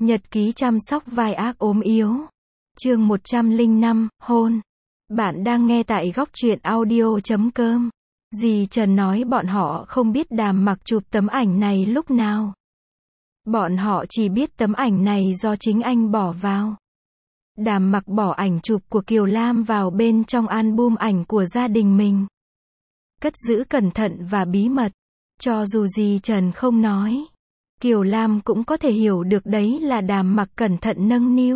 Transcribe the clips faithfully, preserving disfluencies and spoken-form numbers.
Nhật ký chăm sóc vai ác ốm yếu. Chương một trăm lẻ năm, hôn. Bạn đang nghe tại góc truyện audio chấm com. Dì Trần nói bọn họ không biết Đàm Mặc chụp tấm ảnh này lúc nào. Bọn họ chỉ biết tấm ảnh này do chính anh bỏ vào. Đàm Mặc bỏ ảnh chụp của Kiều Lam vào bên trong album ảnh của gia đình mình. Cất giữ cẩn thận và bí mật. Cho dù dì Trần không nói, Kiều Lam cũng có thể hiểu được đấy là Đàm Mặc cẩn thận nâng niu.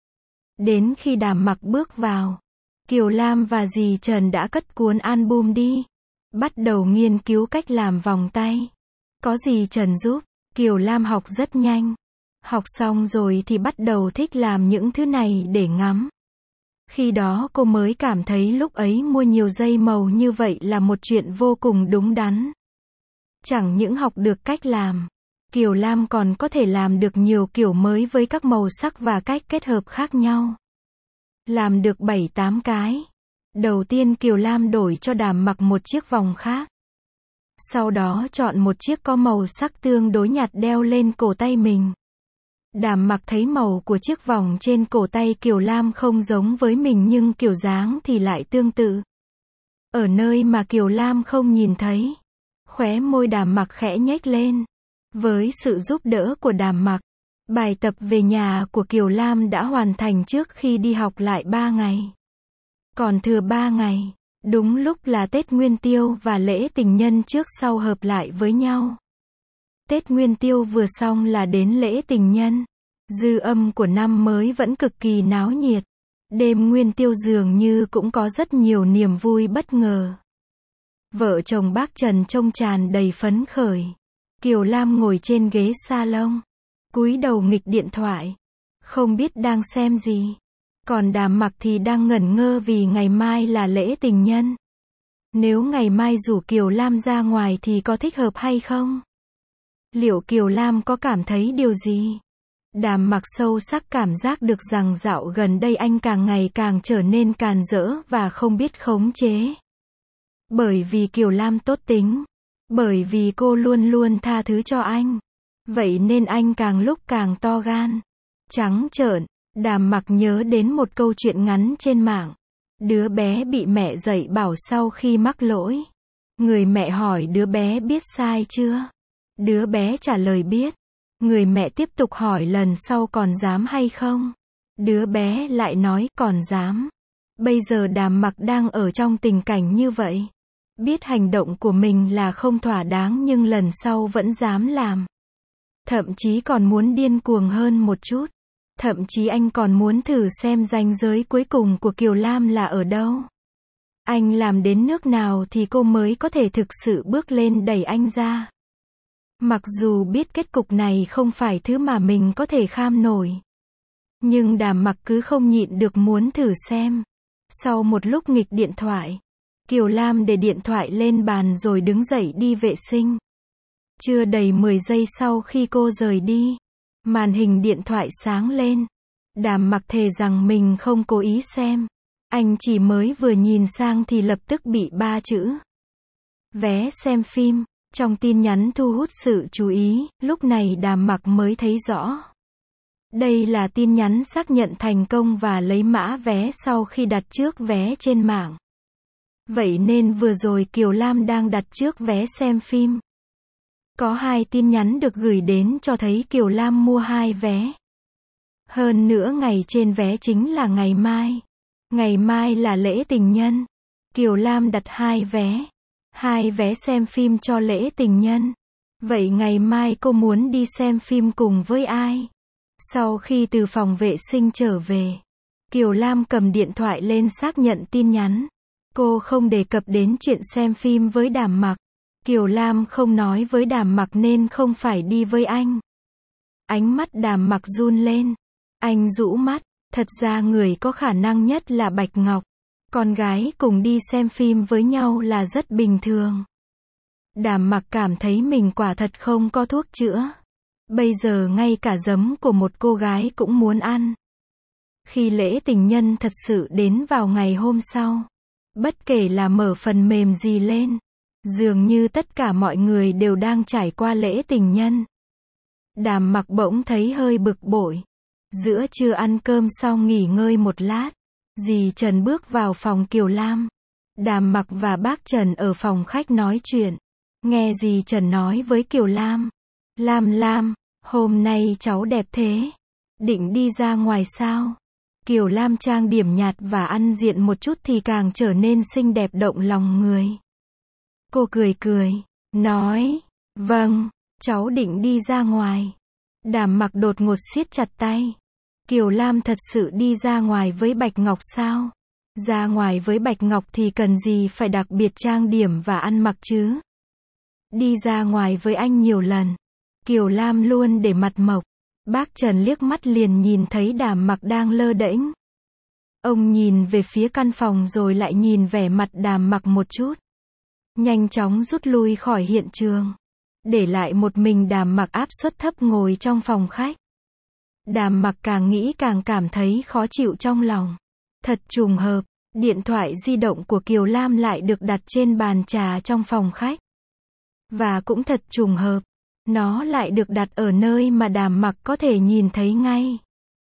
Đến khi Đàm Mặc bước vào, Kiều Lam và dì Trần đã cất cuốn album đi, bắt đầu nghiên cứu cách làm vòng tay. Có dì Trần giúp, Kiều Lam học rất nhanh. Học xong rồi thì bắt đầu thích làm những thứ này để ngắm. Khi đó cô mới cảm thấy lúc ấy mua nhiều dây màu như vậy là một chuyện vô cùng đúng đắn. Chẳng những học được cách làm, Kiều Lam còn có thể làm được nhiều kiểu mới với các màu sắc và cách kết hợp khác nhau. Làm được bảy tám cái. Đầu tiên Kiều Lam đổi cho Đàm Mặc một chiếc vòng khác. Sau đó chọn một chiếc có màu sắc tương đối nhạt đeo lên cổ tay mình. Đàm Mặc thấy màu của chiếc vòng trên cổ tay Kiều Lam không giống với mình nhưng kiểu dáng thì lại tương tự. Ở nơi mà Kiều Lam không nhìn thấy, khóe môi Đàm Mặc khẽ nhếch lên. Với sự giúp đỡ của Đàm Mặc, bài tập về nhà của Kiều Lam đã hoàn thành trước khi đi học lại ba ngày. Còn thừa ba ngày, đúng lúc là Tết Nguyên Tiêu và lễ tình nhân trước sau hợp lại với nhau. Tết Nguyên Tiêu vừa xong là đến lễ tình nhân. Dư âm của năm mới vẫn cực kỳ náo nhiệt. Đêm Nguyên Tiêu dường như cũng có rất nhiều niềm vui bất ngờ. Vợ chồng bác Trần trông tràn đầy phấn khởi. Kiều Lam ngồi trên ghế salon, cúi đầu nghịch điện thoại, không biết đang xem gì. Còn Đàm Mặc thì đang ngẩn ngơ vì ngày mai là lễ tình nhân. Nếu ngày mai rủ Kiều Lam ra ngoài thì có thích hợp hay không? Liệu Kiều Lam có cảm thấy điều gì? Đàm Mặc sâu sắc cảm giác được rằng dạo gần đây anh càng ngày càng trở nên càn rỡ và không biết khống chế. Bởi vì Kiều Lam tốt tính. Bởi vì cô luôn luôn tha thứ cho anh. Vậy nên anh càng lúc càng to gan. Trắng trợn. Đàm Mặc nhớ đến một câu chuyện ngắn trên mạng. Đứa bé bị mẹ dạy bảo sau khi mắc lỗi. Người mẹ hỏi đứa bé biết sai chưa? Đứa bé trả lời biết. Người mẹ tiếp tục hỏi lần sau còn dám hay không? Đứa bé lại nói còn dám. Bây giờ Đàm Mặc đang ở trong tình cảnh như vậy. Biết hành động của mình là không thỏa đáng nhưng lần sau vẫn dám làm. Thậm chí còn muốn điên cuồng hơn một chút. Thậm chí anh còn muốn thử xem ranh giới cuối cùng của Kiều Lam là ở đâu. Anh làm đến nước nào thì cô mới có thể thực sự bước lên đẩy anh ra. Mặc dù biết kết cục này không phải thứ mà mình có thể kham nổi. Nhưng Đàm Mặc cứ không nhịn được muốn thử xem. Sau một lúc nghịch điện thoại, Kiều Lam để điện thoại lên bàn rồi đứng dậy đi vệ sinh. Chưa đầy mười giây sau khi cô rời đi, màn hình điện thoại sáng lên. Đàm Mặc thề rằng mình không cố ý xem. Anh chỉ mới vừa nhìn sang thì lập tức bị ba chữ vé xem phim trong tin nhắn thu hút sự chú ý. Lúc này Đàm Mặc mới thấy rõ. Đây là tin nhắn xác nhận thành công và lấy mã vé sau khi đặt trước vé trên mạng. Vậy nên vừa rồi Kiều Lam đang đặt trước vé xem phim. Có hai tin nhắn được gửi đến cho thấy Kiều Lam mua hai vé. Hơn nữa ngày trên vé chính là ngày mai. Ngày mai là lễ tình nhân. Kiều Lam đặt hai vé. Hai vé xem phim cho lễ tình nhân. Vậy ngày mai cô muốn đi xem phim cùng với ai? Sau khi từ phòng vệ sinh trở về, Kiều Lam cầm điện thoại lên xác nhận tin nhắn. Cô không đề cập đến chuyện xem phim với Đàm Mặc. Kiều Lam không nói với Đàm Mặc nên không phải đi với anh. Ánh mắt Đàm Mặc run lên. Anh rũ mắt. Thật ra người có khả năng nhất là Bạch Ngọc. Con gái cùng đi xem phim với nhau là rất bình thường. Đàm Mặc cảm thấy mình quả thật không có thuốc chữa. Bây giờ ngay cả giấm của một cô gái cũng muốn ăn. Khi lễ tình nhân thật sự đến vào ngày hôm sau, bất kể là mở phần mềm gì lên, dường như tất cả mọi người đều đang trải qua lễ tình nhân. Đàm Mặc bỗng thấy hơi bực bội. Giữa trưa ăn cơm xong nghỉ ngơi một lát, dì Trần bước vào phòng Kiều Lam. Đàm Mặc và bác Trần ở phòng khách nói chuyện. Nghe dì Trần nói với Kiều Lam. Lam Lam, hôm nay cháu đẹp thế. Định đi ra ngoài sao? Kiều Lam trang điểm nhạt và ăn diện một chút thì càng trở nên xinh đẹp động lòng người. Cô cười cười, nói, vâng, cháu định đi ra ngoài. Đàm Mặc đột ngột siết chặt tay. Kiều Lam thật sự đi ra ngoài với Bạch Ngọc sao? Ra ngoài với Bạch Ngọc thì cần gì phải đặc biệt trang điểm và ăn mặc chứ? Đi ra ngoài với anh nhiều lần. Kiều Lam luôn để mặt mộc. Bác Trần liếc mắt liền nhìn thấy Đàm Mặc đang lơ đễnh. Ông nhìn về phía căn phòng rồi lại nhìn vẻ mặt Đàm Mặc một chút. Nhanh chóng rút lui khỏi hiện trường. Để lại một mình Đàm Mặc áp suất thấp ngồi trong phòng khách. Đàm Mặc càng nghĩ càng cảm thấy khó chịu trong lòng. Thật trùng hợp, điện thoại di động của Kiều Lam lại được đặt trên bàn trà trong phòng khách. Và cũng thật trùng hợp, nó lại được đặt ở nơi mà Đàm Mặc có thể nhìn thấy ngay.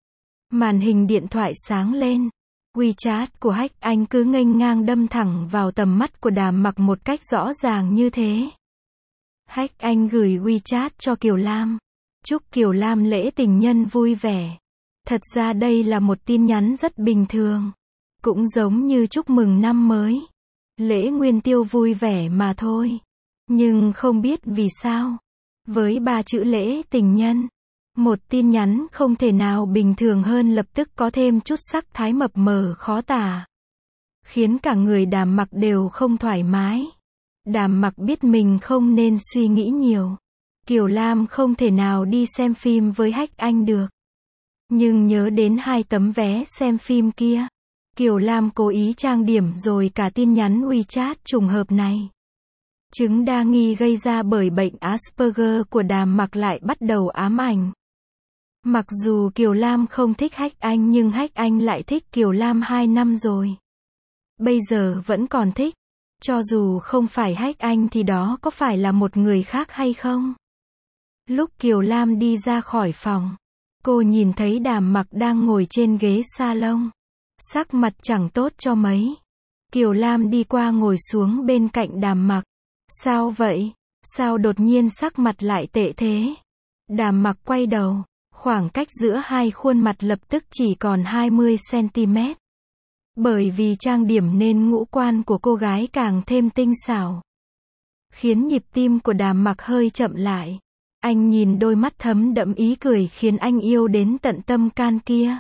Màn hình điện thoại sáng lên. WeChat của Hách Anh cứ nghênh ngang đâm thẳng vào tầm mắt của Đàm Mặc một cách rõ ràng như thế. Hách Anh gửi WeChat cho Kiều Lam. Chúc Kiều Lam lễ tình nhân vui vẻ. Thật ra đây là một tin nhắn rất bình thường. Cũng giống như chúc mừng năm mới. Lễ Nguyên Tiêu vui vẻ mà thôi. Nhưng không biết vì sao. Với ba chữ lễ tình nhân, một tin nhắn không thể nào bình thường hơn lập tức có thêm chút sắc thái mập mờ khó tả. Khiến cả người Đàm Mặc đều không thoải mái. Đàm Mặc biết mình không nên suy nghĩ nhiều. Kiều Lam không thể nào đi xem phim với Hách Anh được. Nhưng nhớ đến hai tấm vé xem phim kia. Kiều Lam cố ý trang điểm rồi cả tin nhắn WeChat trùng hợp này. Chứng đa nghi gây ra bởi bệnh Asperger của Đàm Mặc lại bắt đầu ám ảnh. Mặc dù Kiều Lam không thích Hách Anh nhưng Hách Anh lại thích Kiều Lam hai năm rồi. Bây giờ vẫn còn thích. Cho dù không phải Hách Anh thì đó có phải là một người khác hay không? Lúc Kiều Lam đi ra khỏi phòng, cô nhìn thấy Đàm Mặc đang ngồi trên ghế salon. Sắc mặt chẳng tốt cho mấy. Kiều Lam đi qua ngồi xuống bên cạnh Đàm Mặc. Sao vậy? Sao đột nhiên sắc mặt lại tệ thế? Đàm Mặc quay đầu. Khoảng cách giữa hai khuôn mặt lập tức chỉ còn hai mươi xăng-ti-mét. Bởi vì trang điểm nên ngũ quan của cô gái càng thêm tinh xảo. Khiến nhịp tim của Đàm Mặc hơi chậm lại. Anh nhìn đôi mắt thấm đẫm ý cười khiến anh yêu đến tận tâm can kia.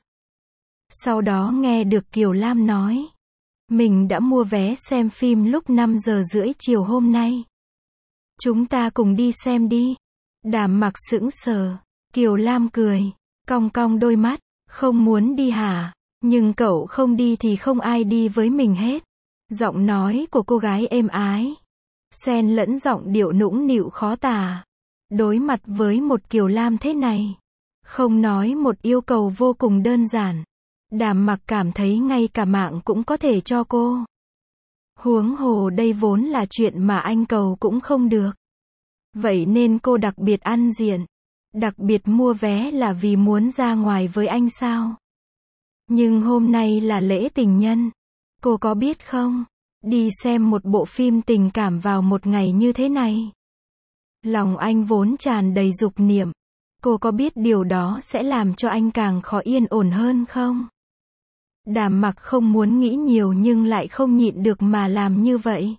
Sau đó nghe được Kiều Lam nói. Mình đã mua vé xem phim lúc năm giờ rưỡi chiều hôm nay. Chúng ta cùng đi xem đi. Đàm Mặc sững sờ. Kiều Lam cười. Cong cong đôi mắt. Không muốn đi hả? Nhưng cậu không đi thì không ai đi với mình hết. Giọng nói của cô gái êm ái. Xen lẫn giọng điệu nũng nịu khó tả. Đối mặt với một Kiều Lam thế này. Không nói một yêu cầu vô cùng đơn giản. Đàm Mặc cảm thấy ngay cả mạng cũng có thể cho cô. Huống hồ đây vốn là chuyện mà anh cầu cũng không được. Vậy nên cô đặc biệt ăn diện. Đặc biệt mua vé là vì muốn ra ngoài với anh sao? Nhưng hôm nay là lễ tình nhân. Cô có biết không? Đi xem một bộ phim tình cảm vào một ngày như thế này. Lòng anh vốn tràn đầy dục niệm. Cô có biết điều đó sẽ làm cho anh càng khó yên ổn hơn không? Đàm Mặc không muốn nghĩ nhiều nhưng lại không nhịn được mà làm như vậy.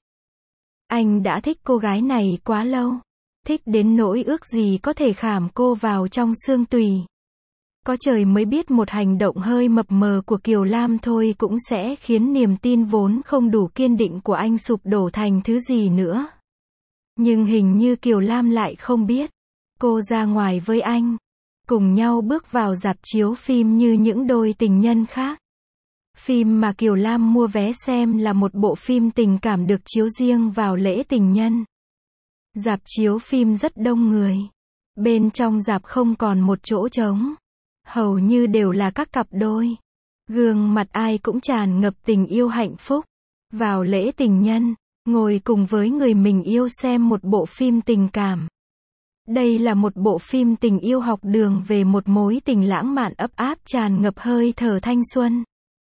Anh đã thích cô gái này quá lâu. Thích đến nỗi ước gì có thể khảm cô vào trong xương tùy. Có trời mới biết một hành động hơi mập mờ của Kiều Lam thôi cũng sẽ khiến niềm tin vốn không đủ kiên định của anh sụp đổ thành thứ gì nữa. Nhưng hình như Kiều Lam lại không biết. Cô ra ngoài với anh. Cùng nhau bước vào rạp chiếu phim như những đôi tình nhân khác. Phim mà Kiều Lam mua vé xem là một bộ phim tình cảm được chiếu riêng vào lễ tình nhân. Rạp chiếu phim rất đông người. Bên trong rạp không còn một chỗ trống. Hầu như đều là các cặp đôi. Gương mặt ai cũng tràn ngập tình yêu hạnh phúc. Vào lễ tình nhân, ngồi cùng với người mình yêu xem một bộ phim tình cảm. Đây là một bộ phim tình yêu học đường về một mối tình lãng mạn ấp áp tràn ngập hơi thở thanh xuân.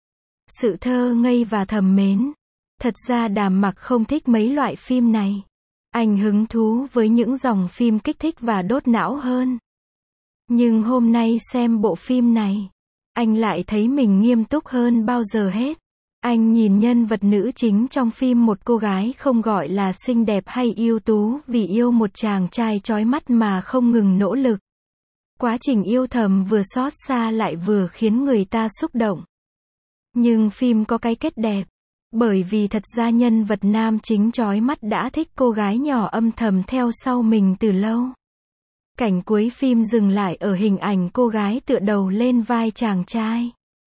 Sự thơ ngây và thầm mến. Thật ra Đàm Mặc không thích mấy loại phim này. Anh hứng thú với những dòng phim kích thích và đốt não hơn. Nhưng hôm nay xem bộ phim này, anh lại thấy mình nghiêm túc hơn bao giờ hết. Anh nhìn nhân vật nữ chính trong phim, một cô gái không gọi là xinh đẹp hay ưu tú, vì yêu một chàng trai chói mắt mà không ngừng nỗ lực. Quá trình yêu thầm vừa xót xa lại vừa khiến người ta xúc động. Nhưng phim có cái kết đẹp. Bởi vì thật ra nhân vật nam chính chói mắt đã thích cô gái nhỏ âm thầm theo sau mình từ lâu. Cảnh cuối phim dừng lại ở hình ảnh cô gái tựa đầu lên vai chàng trai.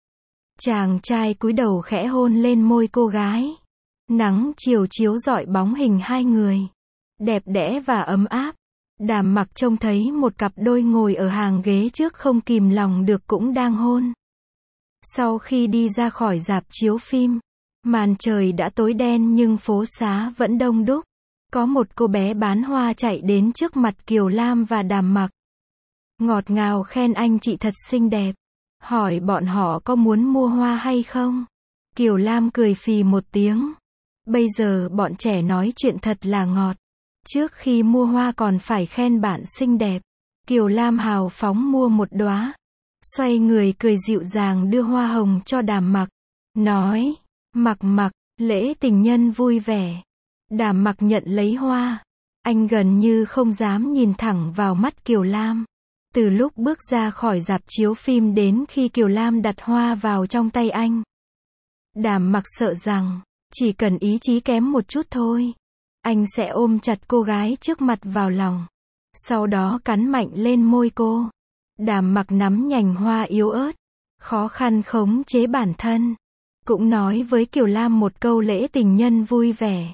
Chàng trai cúi đầu khẽ hôn lên môi cô gái. Nắng chiều chiếu rọi bóng hình hai người. Đẹp đẽ và ấm áp. Đàm Mặc trông thấy một cặp đôi ngồi ở hàng ghế trước không kìm lòng được cũng đang hôn. Sau khi đi ra khỏi rạp chiếu phim, màn trời đã tối đen nhưng phố xá vẫn đông đúc. Có một cô bé bán hoa chạy đến trước mặt Kiều Lam và Đàm Mặc. Ngọt ngào khen anh chị thật xinh đẹp. Hỏi bọn họ có muốn mua hoa hay không. Kiều Lam cười phì một tiếng. Bây giờ bọn trẻ nói chuyện thật là ngọt. Trước khi mua hoa còn phải khen bạn xinh đẹp. Kiều Lam hào phóng mua một đóa. Xoay người cười dịu dàng đưa hoa hồng cho Đàm Mặc. Nói, Mặc Mặc, lễ tình nhân vui vẻ. Đàm Mặc nhận lấy hoa. Anh gần như không dám nhìn thẳng vào mắt Kiều Lam. Từ lúc bước ra khỏi rạp chiếu phim đến khi Kiều Lam đặt hoa vào trong tay anh, Đàm Mặc sợ rằng, chỉ cần ý chí kém một chút thôi, anh sẽ ôm chặt cô gái trước mặt vào lòng. Sau đó cắn mạnh lên môi cô. Đàm Mặc nắm nhành hoa yếu ớt, khó khăn khống chế bản thân. Cũng nói với Kiều Lam một câu lễ tình nhân vui vẻ.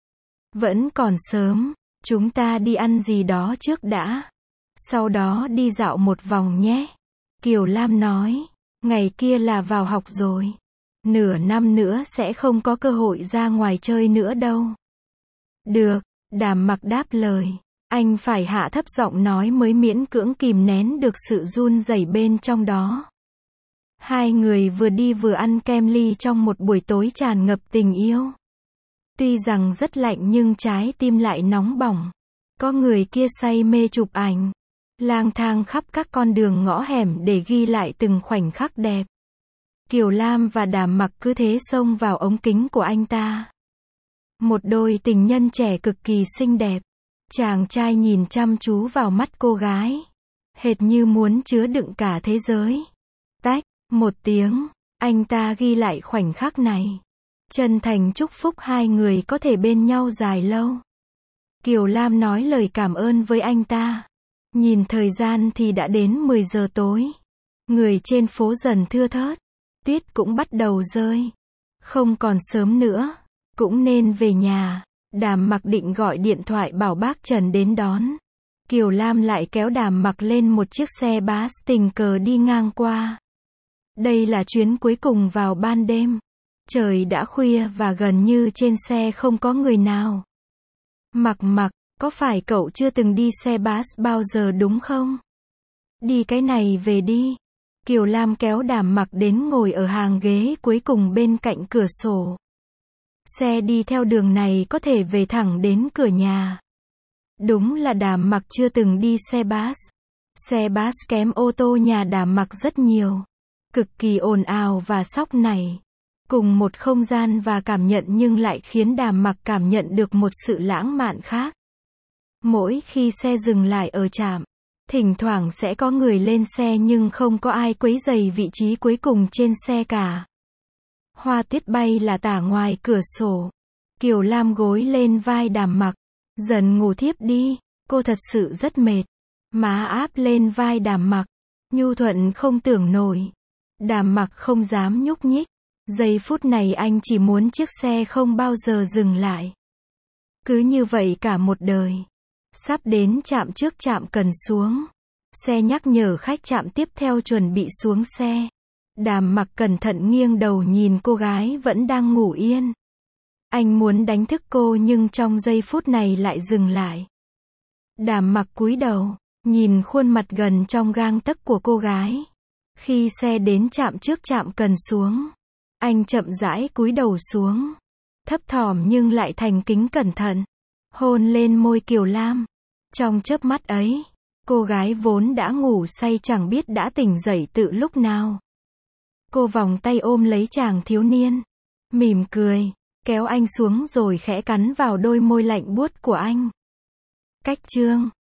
Vẫn còn sớm, chúng ta đi ăn gì đó trước đã. Sau đó đi dạo một vòng nhé. Kiều Lam nói, ngày kia là vào học rồi. Nửa năm nữa sẽ không có cơ hội ra ngoài chơi nữa đâu. Được, Đàm Mặc đáp lời. Anh phải hạ thấp giọng nói mới miễn cưỡng kìm nén được sự run rẩy bên trong đó. Hai người vừa đi vừa ăn kem ly trong một buổi tối tràn ngập tình yêu. Tuy rằng rất lạnh nhưng trái tim lại nóng bỏng. Có người kia say mê chụp ảnh, lang thang khắp các con đường ngõ hẻm để ghi lại từng khoảnh khắc đẹp. Kiều Lam và Đàm Mặc cứ thế xông vào ống kính của anh ta. Một đôi tình nhân trẻ cực kỳ xinh đẹp. Chàng trai nhìn chăm chú vào mắt cô gái, hệt như muốn chứa đựng cả thế giới. Tách, một tiếng, anh ta ghi lại khoảnh khắc này. Chân thành chúc phúc hai người có thể bên nhau dài lâu. Kiều Lam nói lời cảm ơn với anh ta. Nhìn thời gian thì đã đến mười giờ tối. Người trên phố dần thưa thớt. Tuyết cũng bắt đầu rơi. Không còn sớm nữa, cũng nên về nhà. Đàm Mặc định gọi điện thoại bảo bác Trần đến đón. Kiều Lam lại kéo Đàm Mặc lên một chiếc xe bus tình cờ đi ngang qua. Đây là chuyến cuối cùng vào ban đêm. Trời đã khuya và gần như trên xe không có người nào. Mặc Mặc, có phải cậu chưa từng đi xe bus bao giờ đúng không? Đi cái này về đi. Kiều Lam kéo Đàm Mặc đến ngồi ở hàng ghế cuối cùng bên cạnh cửa sổ. Xe đi theo đường này có thể về thẳng đến cửa nhà. Đúng là Đàm Mặc chưa từng đi xe bus. Xe bus kém ô tô nhà Đàm Mặc rất nhiều. Cực kỳ ồn ào và sóc nảy. Cùng một không gian và cảm nhận nhưng lại khiến Đàm Mặc cảm nhận được một sự lãng mạn khác. Mỗi khi xe dừng lại ở trạm, thỉnh thoảng sẽ có người lên xe nhưng không có ai quấy rầy vị trí cuối cùng trên xe cả. Hoa tuyết bay là tả ngoài cửa sổ. Kiều Lam gối lên vai Đàm Mặc, dần ngủ thiếp đi. Cô thật sự rất mệt. Má áp lên vai Đàm Mặc, nhu thuận không tưởng nổi. Đàm Mặc không dám nhúc nhích. Giây phút này anh chỉ muốn chiếc xe không bao giờ dừng lại. Cứ như vậy cả một đời. Sắp đến trạm trước trạm cần xuống. Xe nhắc nhở khách trạm tiếp theo chuẩn bị xuống xe. Đàm Mặc cẩn thận nghiêng đầu nhìn cô gái vẫn đang ngủ yên. Anh muốn đánh thức cô nhưng trong giây phút này lại dừng lại. Đàm Mặc cúi đầu, nhìn khuôn mặt gần trong gang tấc của cô gái. Khi xe đến trạm trước trạm cần xuống, anh chậm rãi cúi đầu xuống, thấp thỏm nhưng lại thành kính cẩn thận, hôn lên môi Kiều Lam. Trong chớp mắt ấy, cô gái vốn đã ngủ say chẳng biết đã tỉnh dậy từ lúc nào. Cô vòng tay ôm lấy chàng thiếu niên, mỉm cười, kéo anh xuống rồi khẽ cắn vào đôi môi lạnh buốt của anh. Cách chương